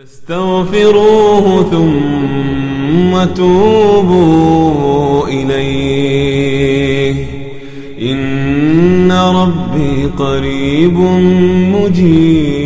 فاستغفروه ثم توبوا إليه إن ربي قريب مجيب.